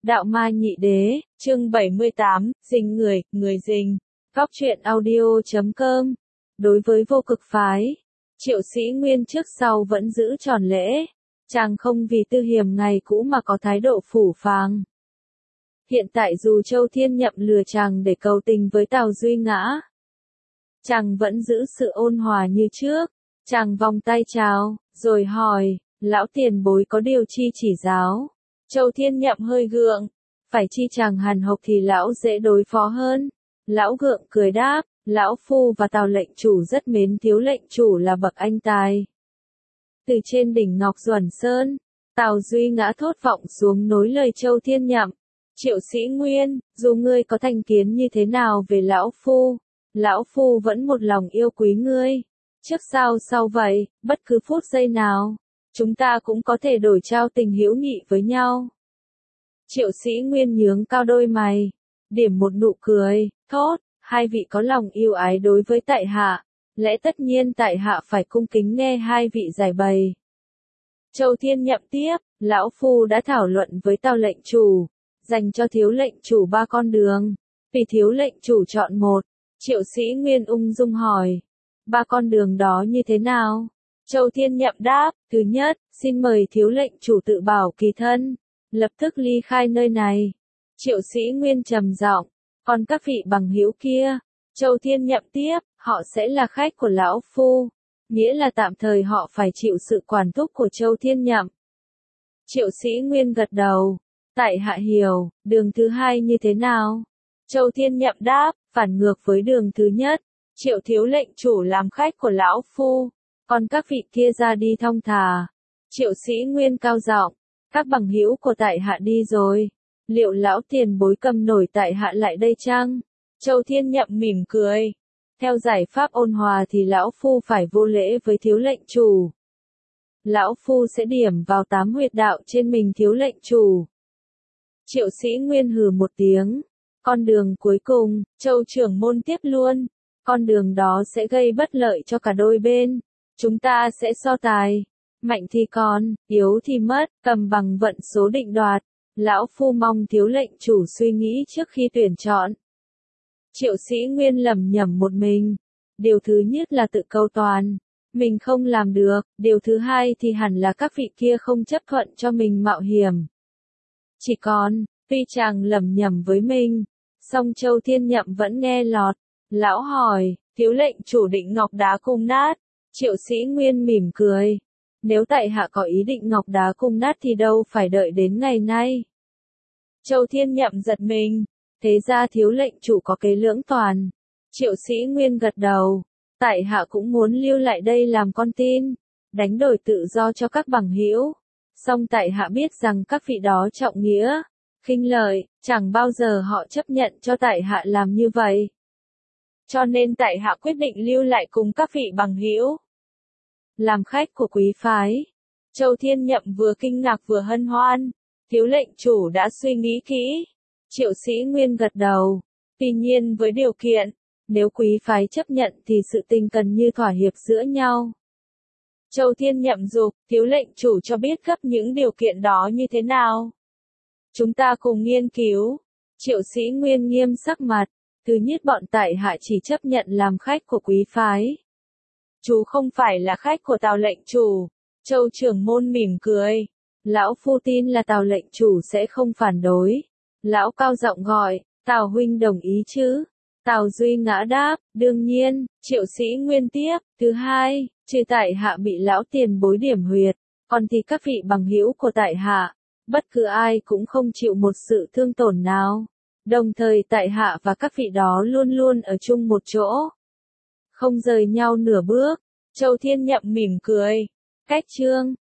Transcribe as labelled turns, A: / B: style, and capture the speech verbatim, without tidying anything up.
A: Đạo Ma Nhị Đế, chương bảy mươi tám, Dình người, người dình. Góc truyện audio chấm com. Đối với vô cực phái, Triệu Sĩ Nguyên trước sau vẫn giữ tròn lễ. Chàng không vì tư hiểm ngày cũ mà có thái độ phủ phàng. Hiện tại dù Châu Thiên Nhậm lừa chàng để cầu tình với Tào Duy Ngã, chàng vẫn giữ sự ôn hòa như trước. Chàng vòng tay chào, rồi hỏi, lão tiền bối có điều chi chỉ giáo. Châu Thiên Nhậm hơi gượng, phải chi chàng hàn học thì lão dễ đối phó hơn. Lão gượng cười đáp, lão phu và Tào lệnh chủ rất mến thiếu lệnh chủ là bậc anh tài. Từ trên đỉnh Ngọc Duẩn Sơn, Tào Duy Ngã thốt vọng xuống nối lời Châu Thiên Nhậm. Triệu Sĩ Nguyên, dù ngươi có thành kiến như thế nào về lão phu, lão phu vẫn một lòng yêu quý ngươi. Trước sau sau vậy, bất cứ phút giây nào, chúng ta cũng có thể đổi trao tình hữu nghị với nhau. Triệu Sĩ Nguyên nhướng cao đôi mày, điểm một nụ cười, thốt, hai vị có lòng yêu ái đối với tại hạ, lẽ tất nhiên tại hạ phải cung kính nghe hai vị giải bày. Châu Thiên Nhậm tiếp, lão phu đã thảo luận với Tào lệnh chủ, dành cho thiếu lệnh chủ ba con đường, vì thiếu lệnh chủ chọn một. Triệu Sĩ Nguyên ung dung hỏi, ba con đường đó như thế nào? Châu Thiên Nhậm đáp, thứ nhất, xin mời thiếu lệnh chủ tự bảo kỳ thân, lập tức ly khai nơi này. Triệu Sĩ Nguyên trầm giọng, còn các vị bằng hữu kia? Châu Thiên Nhậm tiếp, họ sẽ là khách của lão phu, nghĩa là tạm thời họ phải chịu sự quản thúc của Châu Thiên Nhậm. Triệu Sĩ Nguyên gật đầu, tại hạ hiểu, đường thứ hai như thế nào? Châu Thiên Nhậm đáp, phản ngược với đường thứ nhất, Triệu thiếu lệnh chủ làm khách của lão phu, còn các vị kia ra đi thong thả. Triệu Sĩ Nguyên cao giọng, các bằng hữu của tại hạ đi rồi, liệu lão tiền bối cầm nổi tại hạ lại đây chăng? Châu Thiên Nhậm mỉm cười, theo giải pháp ôn hòa thì lão phu phải vô lễ với thiếu lệnh chủ. Lão phu sẽ điểm vào tám huyệt đạo trên mình thiếu lệnh chủ. Triệu Sĩ Nguyên hừ một tiếng, con đường cuối cùng, Châu trưởng môn tiếp luôn, con đường đó sẽ gây bất lợi cho cả đôi bên, chúng ta sẽ so tài, mạnh thì còn, yếu thì mất, cầm bằng vận số định đoạt, lão phu mong thiếu lệnh chủ suy nghĩ trước khi tuyển chọn. Triệu Sĩ Nguyên lẩm nhẩm một mình, điều thứ nhất là tự cầu toàn, mình không làm được, điều thứ hai thì hẳn là các vị kia không chấp thuận cho mình mạo hiểm. Chỉ còn, tuy chàng lẩm nhẩm với mình, song Châu Thiên Nhậm vẫn nghe lọt, lão hỏi, thiếu lệnh chủ định ngọc đá cung nát. Triệu Sĩ Nguyên mỉm cười, nếu tại hạ có ý định ngọc đá cung nát thì đâu phải đợi đến ngày nay. Châu Thiên Nhậm giật mình, thế ra thiếu lệnh chủ có kế lưỡng toàn. Triệu Sĩ Nguyên gật đầu, tại hạ cũng muốn lưu lại đây làm con tin, đánh đổi tự do cho các bằng hữu. Song tại hạ biết rằng các vị đó trọng nghĩa, khinh lợi, chẳng bao giờ họ chấp nhận cho tại hạ làm như vậy. Cho nên tại hạ quyết định lưu lại cùng các vị bằng hữu, làm khách của quý phái. Châu Thiên Nhậm vừa kinh ngạc vừa hân hoan, thiếu lệnh chủ đã suy nghĩ kỹ. Triệu Sĩ Nguyên gật đầu, tuy nhiên với điều kiện, nếu quý phái chấp nhận thì sự tình cần như thỏa hiệp giữa nhau. Châu Thiên Nhậm dục, thiếu lệnh chủ cho biết gấp những điều kiện đó như thế nào. Chúng ta cùng nghiên cứu. Triệu Sĩ Nguyên nghiêm sắc mặt, thứ nhất bọn tại hạ chỉ chấp nhận làm khách của quý phái. Chú không phải là khách của Tào lệnh chủ. Châu trưởng môn mỉm cười, lão phu tin là Tào lệnh chủ sẽ không phản đối. Lão cao giọng gọi, Tào huynh đồng ý chứ? Tào Duy Ngã đáp, đương nhiên. Triệu Sĩ Nguyên tiếp, thứ hai, trừ tại hạ bị lão tiền bối điểm huyệt, còn thì các vị bằng hữu của tại hạ, bất cứ ai cũng không chịu một sự thương tổn nào. Đồng thời tại hạ và các vị đó luôn luôn ở chung một chỗ, không rời nhau nửa bước. Châu Thiên Nhậm mỉm cười, cách chương.